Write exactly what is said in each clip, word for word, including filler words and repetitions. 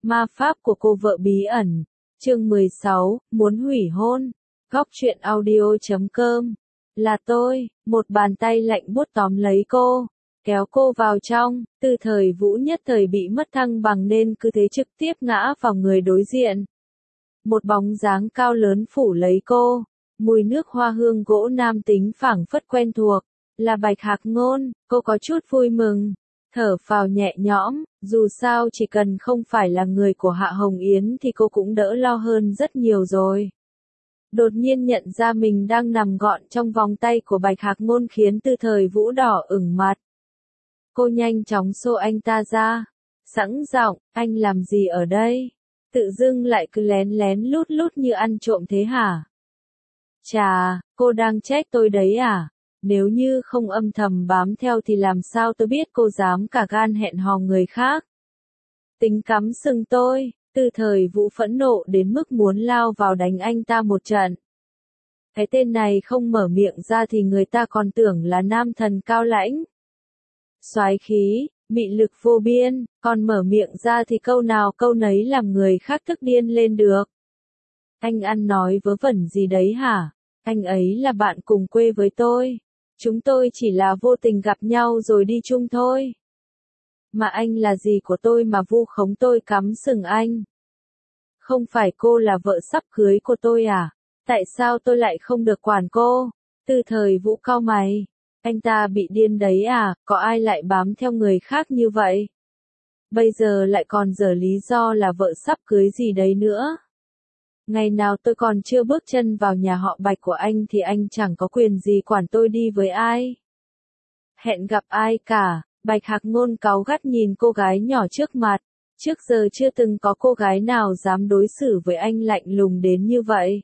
Ma pháp của cô vợ bí ẩn. Chương mười sáu, muốn hủy hôn. Góc truyện audio chấm com. Là tôi, một bàn tay lạnh buốt tóm lấy cô, kéo cô vào trong. Tư Thời Vũ nhất thời bị mất thăng bằng nên cứ thế trực tiếp ngã vào người đối diện. Một bóng dáng cao lớn phủ lấy cô, mùi nước hoa hương gỗ nam tính phảng phất quen thuộc, là Bạch Hạc Ngôn. Cô có chút vui mừng, thở phào nhẹ nhõm, dù sao chỉ cần không phải là người của Hạ Hồng Yến thì cô cũng đỡ lo hơn rất nhiều rồi. Đột nhiên nhận ra mình đang nằm gọn trong vòng tay của Bạch Hạc Ngôn khiến Tư Thời Vũ đỏ ửng mặt. Cô nhanh chóng xô anh ta ra, sẵn giọng, anh làm gì ở đây? Tự dưng lại cứ lén lén lút lút như ăn trộm thế hả? Chà, cô đang trách tôi đấy à? Nếu như không âm thầm bám theo thì làm sao tôi biết cô dám cả gan hẹn hò người khác? Tính cắm sừng tôi. Tư Thời Vũ phẫn nộ đến mức muốn lao vào đánh anh ta một trận. Cái tên này không mở miệng ra thì người ta còn tưởng là nam thần cao lãnh, soái khí, mị lực vô biên, còn mở miệng ra thì câu nào câu nấy làm người khác tức điên lên được. Anh ăn nói vớ vẩn gì đấy hả? Anh ấy là bạn cùng quê với tôi. Chúng tôi chỉ là vô tình gặp nhau rồi đi chung thôi. Mà anh là gì của tôi mà vu khống tôi cắm sừng anh? Không phải cô là vợ sắp cưới của tôi à? Tại sao tôi lại không được quản cô? Tư Thời Vũ cau mày. Anh ta bị điên đấy à? Có ai lại bám theo người khác như vậy? Bây giờ lại còn giở lý do là vợ sắp cưới gì đấy nữa? Ngày nào tôi còn chưa bước chân vào nhà họ Bạch của anh thì anh chẳng có quyền gì quản tôi đi với ai. Hẹn gặp ai cả. Bạch Hạc Ngôn cáu gắt nhìn cô gái nhỏ trước mặt. Trước giờ chưa từng có cô gái nào dám đối xử với anh lạnh lùng đến như vậy.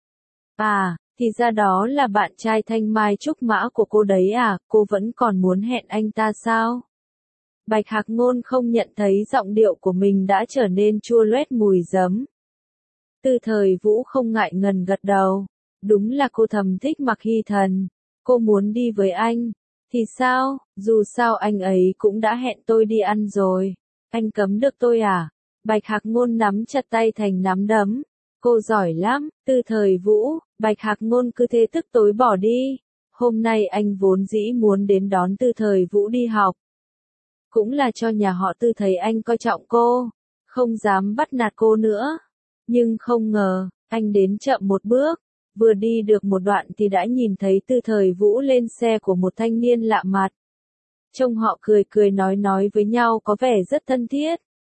À, thì ra đó là bạn trai thanh mai trúc mã của cô đấy à, cô vẫn còn muốn hẹn anh ta sao? Bạch Hạc Ngôn không nhận thấy giọng điệu của mình đã trở nên chua loét mùi giấm. Tư Thời Vũ không ngại ngần gật đầu. Đúng là cô thầm thích Mạc Hy Thần. Cô muốn đi với anh. Thì sao, dù sao anh ấy cũng đã hẹn tôi đi ăn rồi. Anh cấm được tôi à? Bạch Hạc Ngôn nắm chặt tay thành nắm đấm. Cô giỏi lắm. Tư Thời Vũ. Bạch Hạc Ngôn cứ thế tức tối bỏ đi. Hôm nay anh vốn dĩ muốn đến đón Tư Thời Vũ đi học. Cũng là cho nhà họ Tư thấy anh coi trọng cô, không dám bắt nạt cô nữa. Nhưng không ngờ, anh đến chậm một bước. Vừa đi được một đoạn thì đã nhìn thấy Tư Thời Vũ lên xe của một thanh niên lạ mặt. Trông họ cười cười nói nói với nhau có vẻ rất thân thiết.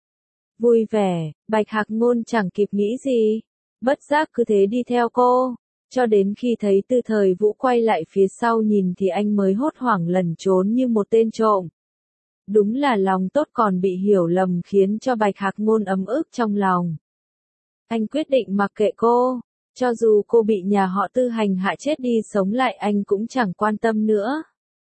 Vui vẻ, Bạch Hạc Ngôn chẳng kịp nghĩ gì. Bất giác cứ thế đi theo cô. Cho đến khi thấy Tư Thời Vũ quay lại phía sau nhìn thì anh mới hốt hoảng lẩn trốn như một tên trộm. Đúng là lòng tốt còn bị hiểu lầm khiến cho Bạch Hạc Ngôn ấm ức trong lòng. Anh quyết định mặc kệ cô. Cho dù cô bị nhà họ Tư hành hạ chết đi sống lại anh cũng chẳng quan tâm nữa.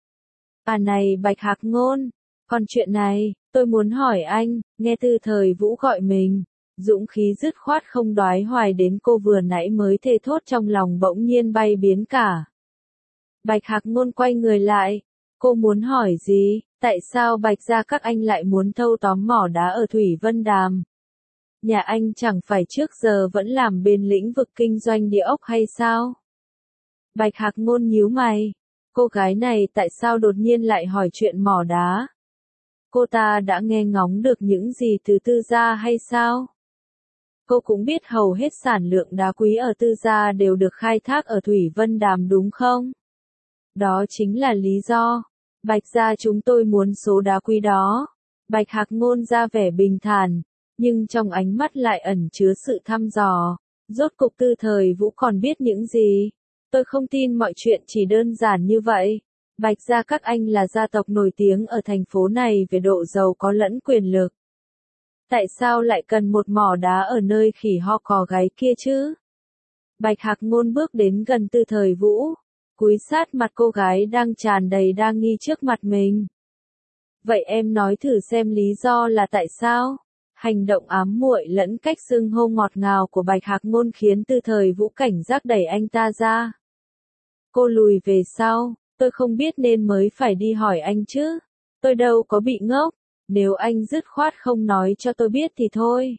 À này Bạch Hạc Ngôn, còn chuyện này, tôi muốn hỏi anh, nghe Tư Thời Vũ gọi mình, dũng khí dứt khoát không đoái hoài đến cô vừa nãy mới thề thốt trong lòng bỗng nhiên bay biến cả. Bạch Hạc Ngôn quay người lại, cô muốn hỏi gì, tại sao Bạch gia các anh lại muốn thâu tóm mỏ đá ở Thủy Vân Đàm? Nhà anh chẳng phải trước giờ vẫn làm bên lĩnh vực kinh doanh địa ốc hay sao? Bạch Hạc Ngôn nhíu mày. Cô gái này tại sao đột nhiên lại hỏi chuyện mỏ đá? Cô ta đã nghe ngóng được những gì từ Tư gia hay sao? Cô cũng biết hầu hết sản lượng đá quý ở Tư gia đều được khai thác ở Thủy Vân Đàm đúng không? Đó chính là lý do. Bạch gia chúng tôi muốn số đá quý đó. Bạch Hạc Ngôn ra vẻ bình thản, nhưng trong ánh mắt lại ẩn chứa sự thăm dò. Rốt cục Tư Thời Vũ còn biết những gì? Tôi không tin mọi chuyện chỉ đơn giản như vậy. Bạch gia các anh là gia tộc nổi tiếng ở thành phố này về độ giàu có lẫn quyền lực. Tại sao lại cần một mỏ đá ở nơi khỉ ho cò gáy kia chứ? Bạch Hạc Ngôn bước đến gần Tư Thời Vũ, cúi sát mặt cô gái đang tràn đầy đa nghi trước mặt mình. Vậy em nói thử xem lý do là tại sao? Hành động ám muội lẫn cách xưng hô ngọt ngào của Bạch Hạc Ngôn khiến Tư Thời Vũ cảnh giác đẩy anh ta ra. Cô lùi về sau, tôi không biết nên mới phải đi hỏi anh chứ. Tôi đâu có bị ngốc, nếu anh dứt khoát không nói cho tôi biết thì thôi.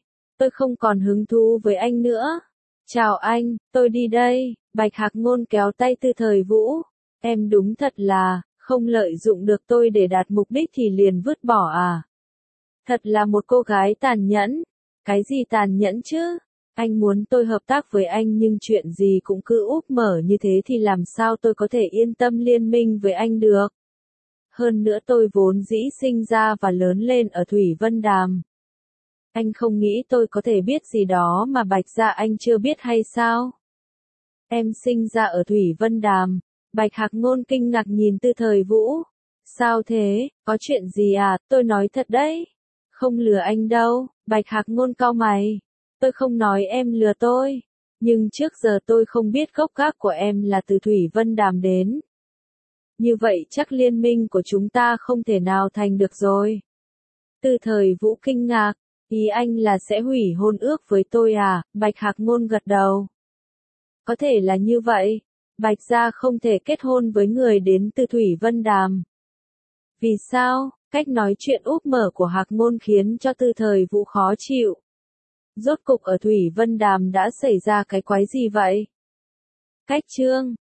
tôi không còn hứng thú với anh nữa. Chào anh, tôi đi đây. Bạch Hạc Ngôn kéo tay Tư Thời Vũ. Em đúng thật là, không lợi dụng được tôi để đạt mục đích thì liền vứt bỏ à. Thật là một cô gái tàn nhẫn. Cái gì tàn nhẫn chứ? Anh muốn tôi hợp tác với anh nhưng chuyện gì cũng cứ úp mở như thế thì làm sao tôi có thể yên tâm liên minh với anh được. Hơn nữa tôi vốn dĩ sinh ra và lớn lên ở Thủy Vân Đàm. Anh không nghĩ tôi có thể biết gì đó mà Bạch gia anh chưa biết hay sao? Em sinh ra ở Thủy Vân Đàm. Bạch Hạc Ngôn kinh ngạc nhìn Tư Thời Vũ. Sao thế, có chuyện gì à, tôi nói thật đấy. Không lừa anh đâu. Bạch Hạc Ngôn cau mày. Tôi không nói em lừa tôi. Nhưng trước giờ tôi không biết gốc gác của em là từ Thủy Vân Đàm đến. Như vậy chắc liên minh của chúng ta không thể nào thành được rồi. Tư Thời Vũ kinh ngạc. Ý anh là sẽ hủy hôn ước với tôi à? Bạch Hạc Ngôn gật đầu. Có thể là như vậy. Bạch gia không thể kết hôn với người đến từ Thủy Vân Đàm. Vì sao? Cách nói chuyện úp mở của Hạc Ngôn khiến cho Tư Thời Vũ khó chịu. Rốt cục ở Thủy Vân Đàm đã xảy ra cái quái gì vậy? Cách chương